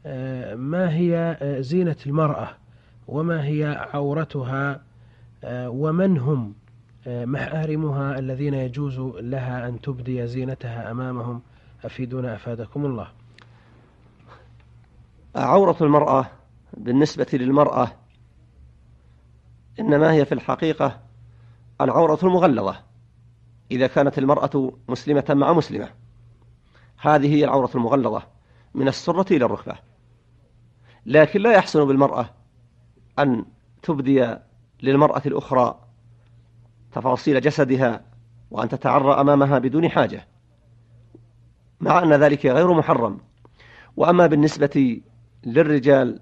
ما هي زينة المرأة وما هي عورتها، ومن هم محارمها الذين يجوز لها أن تبدي زينتها أمامهم؟ أفيدونا أفادكم الله. عورة المرأة بالنسبة للمرأة إنما هي في الحقيقة العورة المغلظة إذا كانت المرأة مسلمة مع مسلمة، هذه هي العورة المغلظة من السرة إلى الركبة. لكن لا يحسن بالمرأة أن تبدي للمرأة الأخرى تفاصيل جسدها وأن تتعرى أمامها بدون حاجة، مع أن ذلك غير محرم. وأما بالنسبة للرجال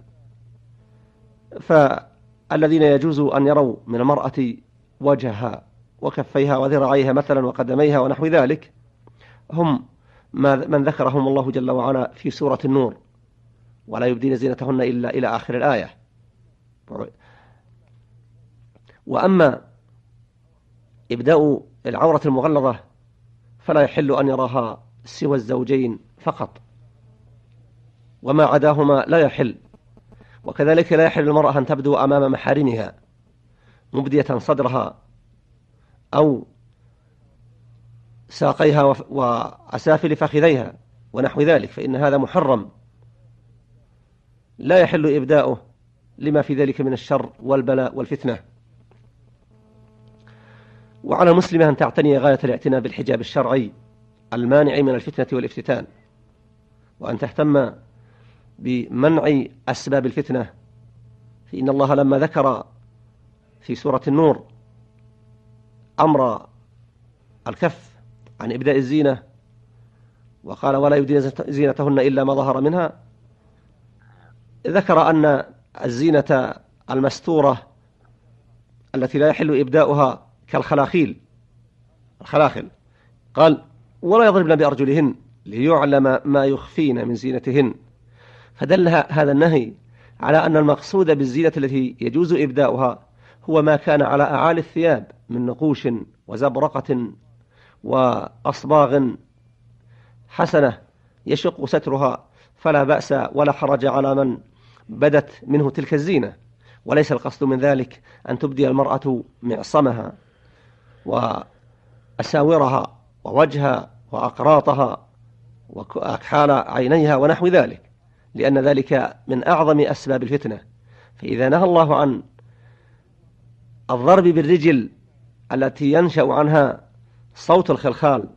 فالذين يجوز أن يروا من المرأة وجهها وكفيها وذراعيها مثلا وقدميها ونحو ذلك هم من ذكرهم الله جل وعلا في سورة النور: ولا يبدين زينتهن إلا إلى آخر الآية. وأما إبداء العورة المغلظة فلا يحل أن يراها سوى الزوجين فقط، وما عداهما لا يحل. وكذلك لا يحل المرأة أن تبدو أمام محارمها مبدية صدرها أو ساقيها وأسافل فخذيها ونحو ذلك، فإن هذا محرم لا يحل إبداؤه لما في ذلك من الشر والبلاء والفتنة. وعلى المسلمة أن تعتني غاية الاعتناء بالحجاب الشرعي المانع من الفتنة والافتتان، وأن تهتم بمنع أسباب الفتنة. فإن الله لما ذكر في سورة النور أمر الكف عن إبداء الزينة وقال: ولا يبدين زينتهن إلا ما ظهر منها، ذكر أن الزينة المستورة التي لا يحل إبداؤها كالخلاخيل قال: ولا يضربن بأرجلهن ليعلم ما يخفين من زينتهن. فدل هذا النهي على أن المقصود بالزينة التي يجوز إبداؤها هو ما كان على أعالي الثياب من نقوش وزبرقة وأصباغ حسنة يشق سترها، فلا بأس ولا حرج على من بدت منه تلك الزينة. وليس القصد من ذلك أن تبدي المرأة معصمها وأساورها ووجهها وأقراطها وأكحال عينيها ونحو ذلك، لأن ذلك من أعظم أسباب الفتنة. فإذا نهى الله عن الضرب بالرجل التي ينشأ عنها صوت الخلخال،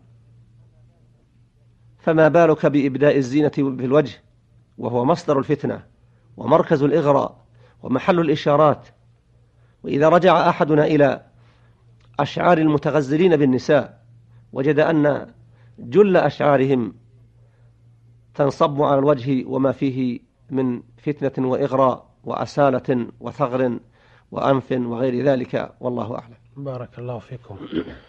فما بالك بإبداء الزينة بالوجه وهو مصدر الفتنة ومركز الإغراء ومحل الإشارات. وإذا رجع أحدنا إلى أشعار المتغزلين بالنساء وجد أن جل أشعارهم تنصب على الوجه وما فيه من فتنة وإغراء وأسالة وثغر وأنف وغير ذلك، والله أعلم. بارك الله فيكم.